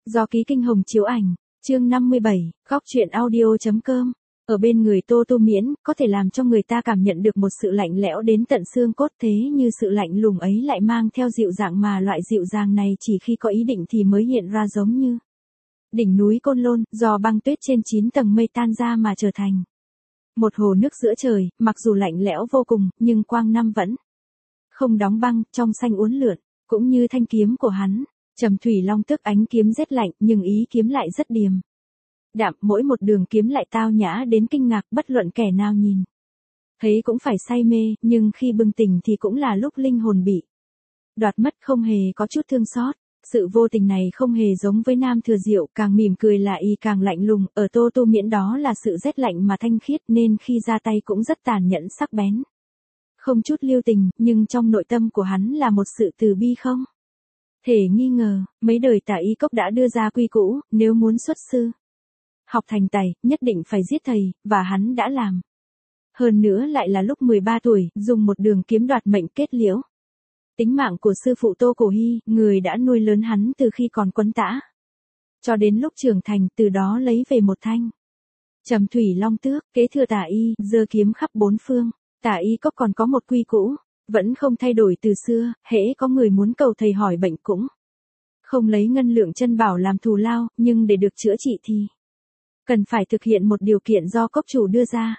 Do Ký Kinh Hồng chiếu ảnh, chương 57, góc truyện audio.com. Ở bên người Tô Tô Miễn, có thể làm cho người ta cảm nhận được một sự lạnh lẽo đến tận xương cốt, thế như sự lạnh lùng ấy lại mang theo dịu dàng, mà loại dịu dàng này chỉ khi có ý định thì mới hiện ra, giống như đỉnh núi Côn Lôn, do băng tuyết trên 9 tầng mây tan ra mà trở thành một hồ nước giữa trời, mặc dù lạnh lẽo vô cùng, nhưng quang năm vẫn không đóng băng, trong xanh uốn lượn, cũng như thanh kiếm của hắn. Trầm Thủy Long Tước, ánh kiếm rét lạnh, nhưng ý kiếm lại rất điềm đạm, mỗi một đường kiếm lại tao nhã đến kinh ngạc, bất luận kẻ nào nhìn thấy cũng phải say mê, nhưng khi bừng tỉnh thì cũng là lúc linh hồn bị đoạt mất, không hề có chút thương xót. Sự vô tình này không hề giống với Nam Thừa Diệu, càng mỉm cười là y càng lạnh lùng, ở Tô Tô Miễn đó là sự rét lạnh mà thanh khiết, nên khi ra tay cũng rất tàn nhẫn sắc bén. Không chút lưu tình, nhưng trong nội tâm của hắn là một sự từ bi không thể nghi ngờ. Mấy đời Tả Y Cốc đã đưa ra quy củ, nếu muốn xuất sư học thành tài, nhất định phải giết thầy, và hắn đã làm. Hơn nữa lại là lúc 13 tuổi, dùng một đường kiếm đoạt mệnh kết liễu tính mạng của sư phụ Tô Cổ Hy, người đã nuôi lớn hắn từ khi còn quấn tã cho đến lúc trưởng thành, từ đó lấy về một thanh Trầm Thủy Long Tước, kế thừa Tả Y, giơ kiếm khắp bốn phương. Tả Y Cốc còn có một quy củ, vẫn không thay đổi từ xưa, hễ có người muốn cầu thầy hỏi bệnh cũng không lấy ngân lượng chân bảo làm thù lao, nhưng để được chữa trị thì cần phải thực hiện một điều kiện do cốc chủ đưa ra.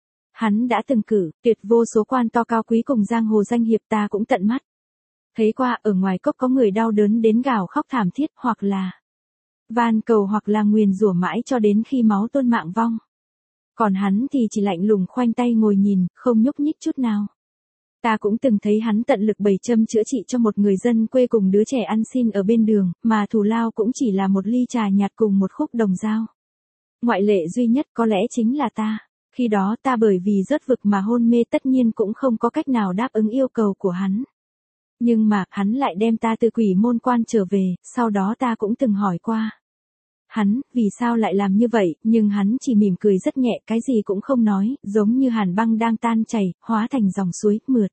Hắn đã từng cử tuyệt vô số quan to cao quý cùng giang hồ danh hiệp, ta cũng tận mắt thấy qua, ở ngoài cốc có người đau đớn đến gào khóc thảm thiết, hoặc là van cầu, hoặc là nguyền rủa mãi cho đến khi máu tuôn mạng vong. Còn hắn thì chỉ lạnh lùng khoanh tay ngồi nhìn, không nhúc nhích chút nào. Ta cũng từng thấy hắn tận lực bày châm chữa trị cho một người dân quê cùng đứa trẻ ăn xin ở bên đường, mà thù lao cũng chỉ là một ly trà nhạt cùng một khúc đồng dao. Ngoại lệ duy nhất có lẽ chính là ta. Khi đó ta bởi vì rớt vực mà hôn mê, tất nhiên cũng không có cách nào đáp ứng yêu cầu của hắn. Nhưng mà, hắn lại đem ta từ quỷ môn quan trở về, sau đó ta cũng từng hỏi qua hắn, vì sao lại làm như vậy, nhưng hắn chỉ mỉm cười rất nhẹ, cái gì cũng không nói, giống như hàn băng đang tan chảy, hóa thành dòng suối, mượt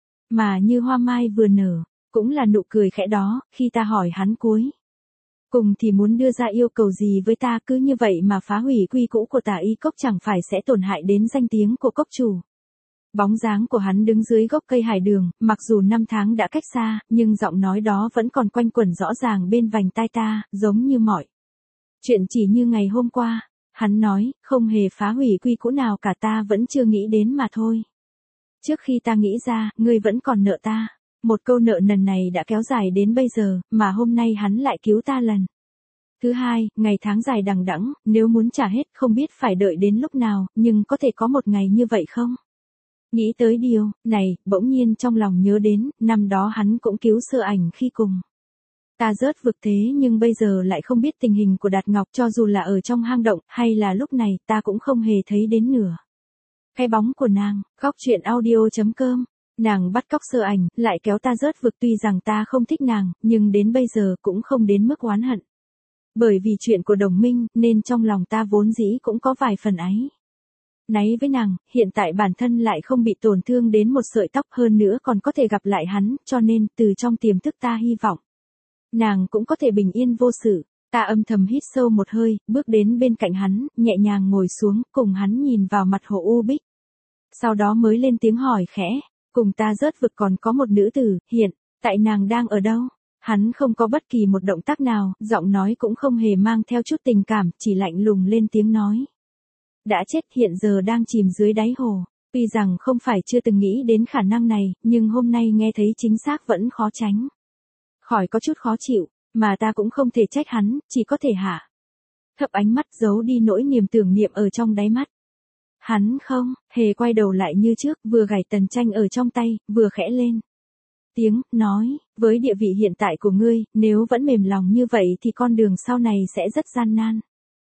mà như hoa mai vừa nở. Cũng là nụ cười khẽ đó, khi ta hỏi hắn cuối cùng thì muốn đưa ra yêu cầu gì với ta, cứ như vậy mà phá hủy quy củ của Tả Y Cốc, chẳng phải sẽ tổn hại đến danh tiếng của cốc chủ. Bóng dáng của hắn đứng dưới gốc cây hải đường, mặc dù năm tháng đã cách xa, nhưng giọng nói đó vẫn còn quanh quẩn rõ ràng bên vành tai ta, giống như mọi chuyện chỉ như ngày hôm qua. Hắn nói, không hề phá hủy quy củ nào cả, ta vẫn chưa nghĩ đến mà thôi. Trước khi ta nghĩ ra, ngươi vẫn còn nợ ta. Một câu nợ nần này đã kéo dài đến bây giờ, mà hôm nay hắn lại cứu ta lần thứ hai. Ngày tháng dài đằng đẵng, nếu muốn trả hết không biết phải đợi đến lúc nào, nhưng có thể có một ngày như vậy không? Nghĩ tới điều này, bỗng nhiên trong lòng nhớ đến, năm đó hắn cũng cứu Sơ Ảnh khi cùng ta rớt vực, thế nhưng bây giờ lại không biết tình hình của Đạt Ngọc, cho dù là ở trong hang động, hay là lúc này, ta cũng không hề thấy đến nửa cái bóng của nàng. Góc truyện audio.com. Nàng bắt cóc Sơ Ảnh, lại kéo ta rớt vực, tuy rằng ta không thích nàng, nhưng đến bây giờ cũng không đến mức oán hận. Bởi vì chuyện của đồng minh, nên trong lòng ta vốn dĩ cũng có vài phần áy náy với nàng, hiện tại bản thân lại không bị tổn thương đến một sợi tóc, hơn nữa còn có thể gặp lại hắn, cho nên, từ trong tiềm thức ta hy vọng nàng cũng có thể bình yên vô sự. Ta âm thầm hít sâu một hơi, bước đến bên cạnh hắn, nhẹ nhàng ngồi xuống, cùng hắn nhìn vào mặt Hồ U Bích. Sau đó mới lên tiếng hỏi khẽ, cùng ta rớt vực còn có một nữ tử, hiện tại nàng đang ở đâu? Hắn không có bất kỳ một động tác nào, giọng nói cũng không hề mang theo chút tình cảm, chỉ lạnh lùng lên tiếng nói. Đã chết, hiện giờ đang chìm dưới đáy hồ. Tuy rằng không phải chưa từng nghĩ đến khả năng này, nhưng hôm nay nghe thấy chính xác vẫn khó tránh khỏi có chút khó chịu, mà ta cũng không thể trách hắn, chỉ có thể hạ thấp ánh mắt, giấu đi nỗi niềm tưởng niệm ở trong đáy mắt. Hắn không hề quay đầu lại như trước, vừa gảy tần tranh ở trong tay, vừa khẽ lên tiếng, nói, với địa vị hiện tại của ngươi, nếu vẫn mềm lòng như vậy thì con đường sau này sẽ rất gian nan.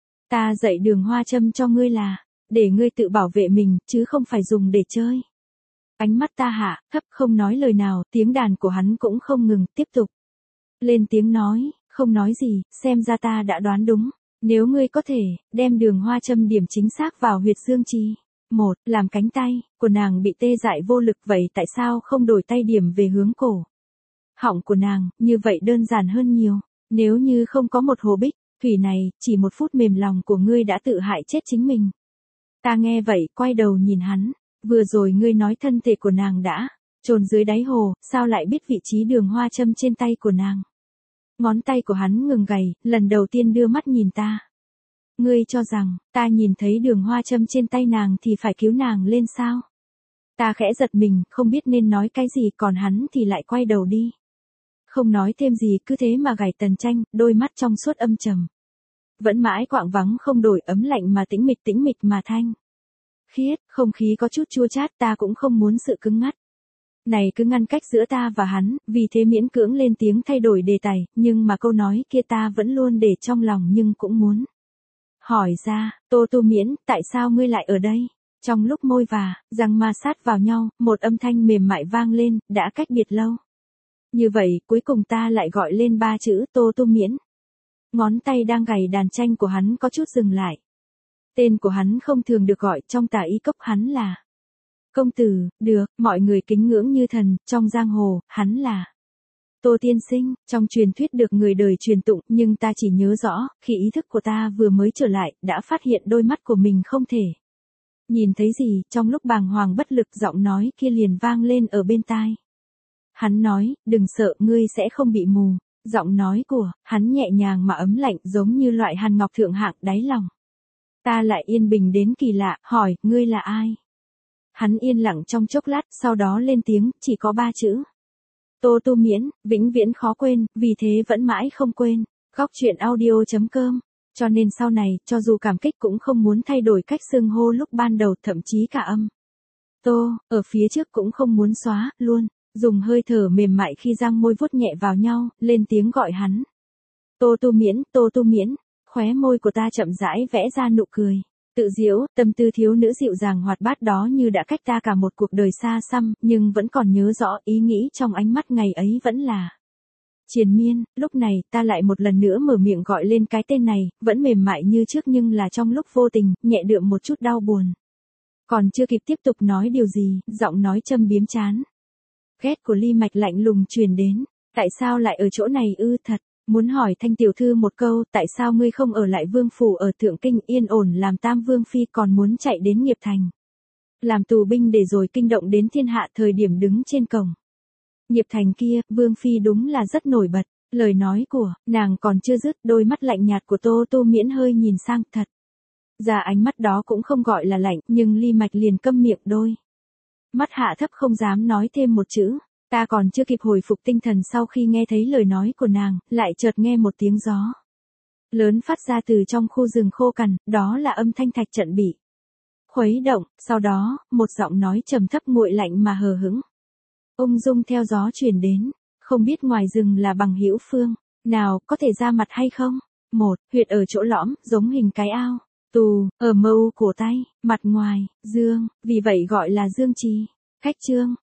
Ta dạy Đường Hoa Châm cho ngươi là để ngươi tự bảo vệ mình, chứ không phải dùng để chơi. Ánh mắt ta hạ thấp, không nói lời nào, tiếng đàn của hắn cũng không ngừng, tiếp tục lên tiếng nói, không nói gì, xem ra ta đã đoán đúng. Nếu ngươi có thể đem Đường Hoa Châm điểm chính xác vào huyệt dương chi, một, làm cánh tay của nàng bị tê dại vô lực, vậy tại sao không đổi tay điểm về hướng cổ họng của nàng, như vậy đơn giản hơn nhiều. Nếu như không có một hồ bích, thủy này, chỉ một phút mềm lòng của ngươi đã tự hại chết chính mình. Ta nghe vậy, quay đầu nhìn hắn. Vừa rồi ngươi nói thân thể của nàng đã chôn dưới đáy hồ, sao lại biết vị trí đường hoa châm trên tay của nàng? Ngón tay của hắn ngừng gảy, lần đầu tiên đưa mắt nhìn ta. Ngươi cho rằng, ta nhìn thấy đường hoa châm trên tay nàng thì phải cứu nàng lên sao? Ta khẽ giật mình, không biết nên nói cái gì, còn hắn thì lại quay đầu đi. Không nói thêm gì, cứ thế mà gảy Tần Tranh, đôi mắt trong suốt âm trầm. Vẫn mãi quạng vắng không đổi, ấm lạnh mà tĩnh mịch mà thanh khiết, không khí có chút chua chát, ta cũng không muốn sự cứng ngắt này cứ ngăn cách giữa ta và hắn, vì thế miễn cưỡng lên tiếng thay đổi đề tài, nhưng mà câu nói kia ta vẫn luôn để trong lòng nhưng cũng muốn hỏi ra. Tô Tu Miễn, tại sao ngươi lại ở đây? Trong lúc môi và răng ma sát vào nhau, một âm thanh mềm mại vang lên, đã cách biệt lâu như vậy, cuối cùng ta lại gọi lên 3 chữ Tô Tu Miễn. Ngón tay đang gảy đàn tranh của hắn có chút dừng lại. Tên của hắn không thường được gọi, trong tả y cốc hắn là công tử, được, mọi người kính ngưỡng như thần, trong giang hồ, hắn là Tô tiên sinh, trong truyền thuyết được người đời truyền tụng, nhưng ta chỉ nhớ rõ, khi ý thức của ta vừa mới trở lại, đã phát hiện đôi mắt của mình không thể nhìn thấy gì, trong lúc bàng hoàng bất lực giọng nói kia liền vang lên ở bên tai. Hắn nói, đừng sợ, ngươi sẽ không bị mù. Giọng nói của hắn nhẹ nhàng mà ấm lạnh, giống như loại hàn ngọc thượng hạng đáy lòng. Ta lại yên bình đến kỳ lạ, hỏi, ngươi là ai? Hắn yên lặng trong chốc lát, sau đó lên tiếng, chỉ có 3 chữ. Tô Tu Miễn, vĩnh viễn khó quên, vì thế vẫn mãi không quên. Góc truyện audio.com. Cho nên sau này, cho dù cảm kích cũng không muốn thay đổi cách xưng hô lúc ban đầu, thậm chí cả âm Tô, ở phía trước cũng không muốn xóa, luôn. Dùng hơi thở mềm mại khi giang môi vuốt nhẹ vào nhau, lên tiếng gọi hắn. Tô Tu Miễn, Tô Tu Miễn, khóe môi của ta chậm rãi vẽ ra nụ cười. Tự diễu, tâm tư thiếu nữ dịu dàng hoạt bát đó như đã cách ta cả một cuộc đời xa xăm, nhưng vẫn còn nhớ rõ ý nghĩ trong ánh mắt ngày ấy vẫn là triền miên. Lúc này, ta lại một lần nữa mở miệng gọi lên cái tên này, vẫn mềm mại như trước nhưng là trong lúc vô tình, nhẹ đượm một chút đau buồn. Còn chưa kịp tiếp tục nói điều gì, giọng nói châm biếm chán ghét của Ly Mạch lạnh lùng truyền đến. Tại sao lại ở chỗ này ư? Thật muốn hỏi Thanh tiểu thư một câu, tại sao ngươi không ở lại vương phủ ở Thượng Kinh yên ổn làm Tam Vương phi, còn muốn chạy đến Nghiệp Thành làm tù binh để rồi kinh động đến thiên hạ? Thời điểm đứng trên cổng Nghiệp Thành kia, Vương phi đúng là rất nổi bật. Lời nói của nàng còn chưa dứt, đôi mắt lạnh nhạt của Tô Tu Miễn hơi nhìn sang, thật ra ánh mắt đó cũng không gọi là lạnh, nhưng Ly Mạch liền câm miệng, đôi mắt hạ thấp không dám nói thêm một chữ. Ta còn chưa kịp hồi phục tinh thần sau khi nghe thấy lời nói của nàng, lại chợt nghe một tiếng gió lớn phát ra từ trong khu rừng khô cằn, đó là âm thanh thạch trận bị khuấy động, sau đó, một giọng nói trầm thấp nguội lạnh mà hờ hững ung dung theo gió truyền đến, không biết ngoài rừng là bằng hữu phương nào, có thể ra mặt hay không? Một, huyệt ở chỗ lõm, giống hình cái ao tù, ở mâu cổ tay, mặt ngoài, dương, vì vậy gọi là dương trì. Khách chương,